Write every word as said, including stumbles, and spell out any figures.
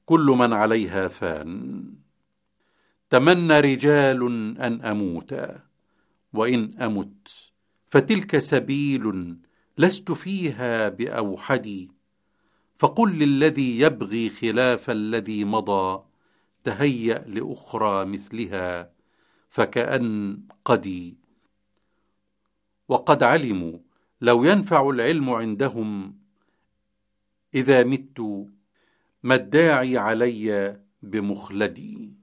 كل من عليها فان. تمنى رجال أن أموت، وإن أمت فتلك سبيل لست فيها بأوحدي. فقل للذي يبغي خلاف الذي مضى، تهيأ لأخرى مثلها فكأن قدي. وقد علموا لو ينفع العلم عندهم، إذا مت ما الداعي علي بمخلدي.